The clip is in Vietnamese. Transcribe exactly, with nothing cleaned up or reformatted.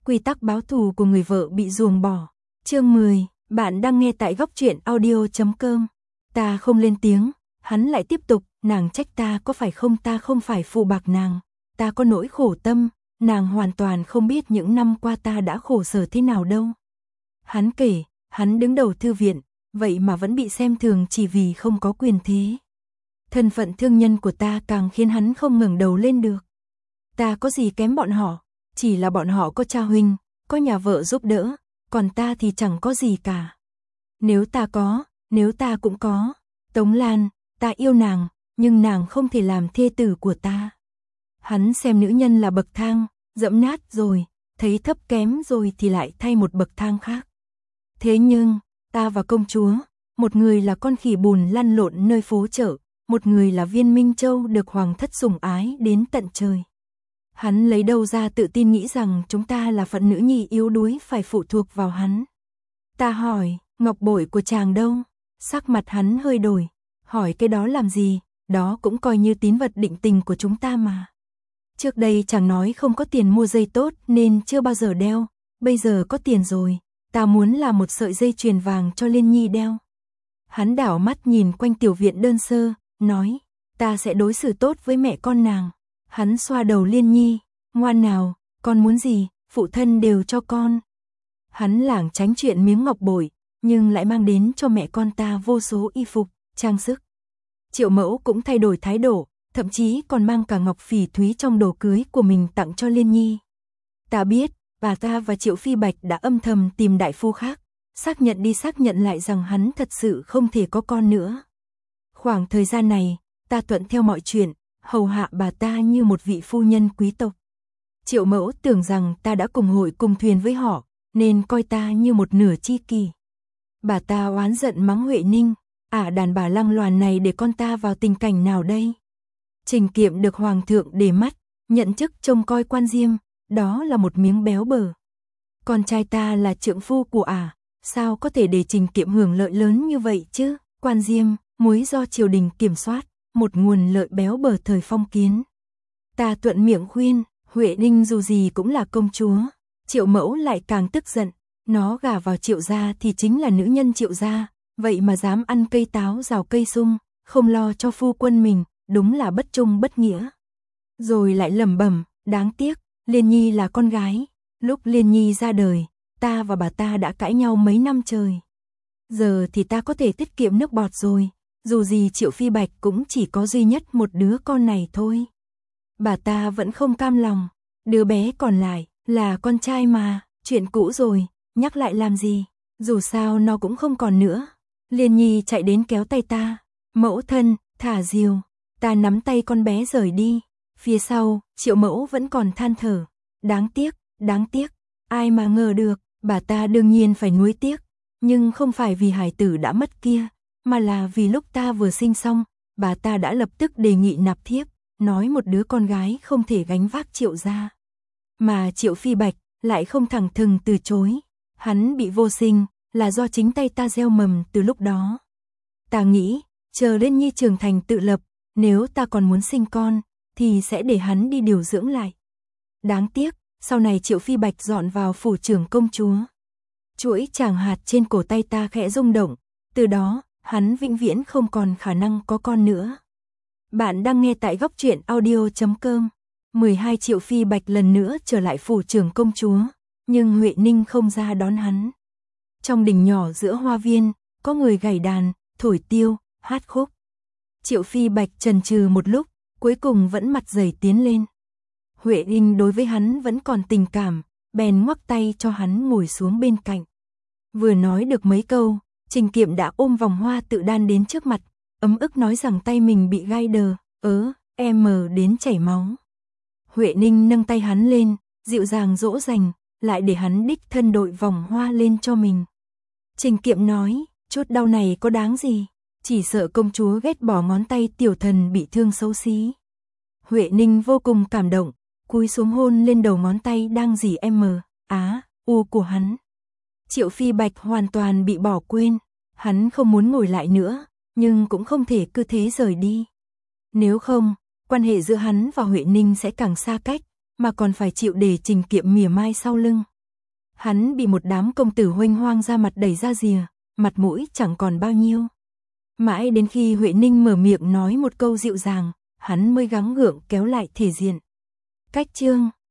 Quy tắc báo thù của người vợ bị ruồng bỏ. Chương mười, bạn đang nghe tại góc truyện audio chấm com. Ta không lên tiếng, hắn lại tiếp tục, nàng trách ta có phải không, ta không phải phụ bạc nàng, ta có nỗi khổ tâm, nàng hoàn toàn không biết những năm qua ta đã khổ sở thế nào đâu. Hắn kể, hắn đứng đầu thư viện, vậy mà vẫn bị xem thường chỉ vì không có quyền thế. Thân phận thương nhân của ta càng khiến hắn không ngẩng đầu lên được. Ta có gì kém bọn họ, chỉ là bọn họ có cha huynh, có nhà vợ giúp đỡ, còn ta thì chẳng có gì cả. Nếu ta có, nếu ta cũng có, Tống Lan, ta yêu nàng, nhưng nàng không thể làm thê tử của ta. Hắn xem nữ nhân là bậc thang, dẫm nát rồi, thấy thấp kém rồi thì lại thay một bậc thang khác. Thế nhưng, ta và công chúa, một người là con khỉ bùn lăn lộn nơi phố chợ, một người là Viên Minh Châu được hoàng thất sủng ái đến tận trời. Hắn lấy đâu ra tự tin nghĩ rằng chúng ta là phận nữ nhi yếu đuối phải phụ thuộc vào hắn. Ta hỏi, ngọc bội của chàng đâu? Sắc mặt hắn hơi đổi, hỏi cái đó làm gì, đó cũng coi như tín vật định tình của chúng ta mà. Trước đây chàng nói không có tiền mua dây tốt nên chưa bao giờ đeo, bây giờ có tiền rồi, ta muốn làm một sợi dây chuyền vàng cho Liên Nhi đeo. Hắn đảo mắt nhìn quanh tiểu viện đơn sơ, nói, ta sẽ đối xử tốt với mẹ con nàng. Hắn xoa đầu Liên Nhi, ngoan nào, con muốn gì, phụ thân đều cho con. Hắn lảng tránh chuyện miếng ngọc bội, nhưng lại mang đến cho mẹ con ta vô số y phục, trang sức. Triệu Mẫu cũng thay đổi thái độ, thậm chí còn mang cả ngọc phỉ thúy trong đồ cưới của mình tặng cho Liên Nhi. Ta biết, bà ta và Triệu Phi Bạch đã âm thầm tìm đại phu khác, xác nhận đi xác nhận lại rằng hắn thật sự không thể có con nữa. Khoảng thời gian này, ta thuận theo mọi chuyện, hầu hạ bà ta như một vị phu nhân quý tộc. Triệu Mẫu tưởng rằng ta đã cùng hội cùng thuyền với họ, nên coi ta như một nửa chi kỷ. Bà ta oán giận mắng Huệ Ninh, ả đàn bà lăng loàn này để con ta vào tình cảnh nào đây? Trình Kiệm được hoàng thượng để mắt, nhận chức trông coi quan diêm, đó là một miếng béo bở. Con trai ta là trượng phu của ả, sao có thể để Trình Kiệm hưởng lợi lớn như vậy chứ? Quan diêm, muối do triều đình kiểm soát, một nguồn lợi béo bở thời phong kiến. Ta thuận miệng khuyên, Huệ Ninh dù gì cũng là công chúa. Triệu Mẫu lại càng tức giận, nó gả vào Triệu gia thì chính là nữ nhân Triệu gia, vậy mà dám ăn cây táo rào cây sung, không lo cho phu quân mình, đúng là bất trung bất nghĩa. Rồi lại lẩm bẩm, đáng tiếc, Liên Nhi là con gái, lúc Liên Nhi ra đời, ta và bà ta đã cãi nhau mấy năm trời. Giờ thì ta có thể tiết kiệm nước bọt rồi, dù gì Triệu Phi Bạch cũng chỉ có duy nhất một đứa con này thôi. Bà ta vẫn không cam lòng, đứa bé còn lại là con trai mà, chuyện cũ rồi, nhắc lại làm gì, dù sao nó cũng không còn nữa. Liên Nhi chạy đến kéo tay ta, mẫu thân, thả diều, ta nắm tay con bé rời đi. Phía sau, Triệu Mẫu vẫn còn than thở, đáng tiếc, đáng tiếc, ai mà ngờ được, bà ta đương nhiên phải nuối tiếc, nhưng không phải vì hải tử đã mất kia, mà là vì lúc ta vừa sinh xong, bà ta đã lập tức đề nghị nạp thiếp, nói một đứa con gái không thể gánh vác Triệu gia. Mà Triệu Phi Bạch lại không thẳng thừng từ chối, hắn bị vô sinh là do chính tay ta gieo mầm từ lúc đó. Ta nghĩ, chờ Liên Nhi trưởng thành tự lập, nếu ta còn muốn sinh con, thì sẽ để hắn đi điều dưỡng lại. Đáng tiếc, sau này Triệu Phi Bạch dọn vào phủ trưởng công chúa. Chuỗi chàng hạt trên cổ tay ta khẽ rung động, từ đó, hắn vĩnh viễn không còn khả năng có con nữa. Bạn đang nghe tại góc truyện audio chấm com. mười hai Triệu Phi Bạch lần nữa trở lại phủ trưởng công chúa, nhưng Huệ Ninh không ra đón hắn. Trong đình nhỏ giữa hoa viên, có người gảy đàn, thổi tiêu, hát khúc. Triệu Phi Bạch chần chừ một lúc, cuối cùng vẫn mặt dày tiến lên. Huệ Ninh đối với hắn vẫn còn tình cảm, bèn ngoắc tay cho hắn ngồi xuống bên cạnh. Vừa nói được mấy câu, Trình Kiệm đã ôm vòng hoa tự đan đến trước mặt, ấm ức nói rằng tay mình bị gai đờ, ớ, em mờ đến chảy máu. Huệ Ninh nâng tay hắn lên, dịu dàng dỗ dành, lại để hắn đích thân đội vòng hoa lên cho mình. Trình Kiệm nói, chút đau này có đáng gì, chỉ sợ công chúa ghét bỏ ngón tay tiểu thần bị thương xấu xí. Huệ Ninh vô cùng cảm động, cúi xuống hôn lên đầu ngón tay đang dỉ em, á, u của hắn. Triệu Phi Bạch hoàn toàn bị bỏ quên, hắn không muốn ngồi lại nữa, nhưng cũng không thể cứ thế rời đi. Nếu không, quan hệ giữa hắn và Huệ Ninh sẽ càng xa cách, mà còn phải chịu để Trình Kiệm mỉa mai sau lưng. Hắn bị một đám công tử huênh hoang ra mặt đẩy ra rìa, mặt mũi chẳng còn bao nhiêu. Mãi đến khi Huệ Ninh mở miệng nói một câu dịu dàng, hắn mới gắng gượng kéo lại thể diện. Cách chương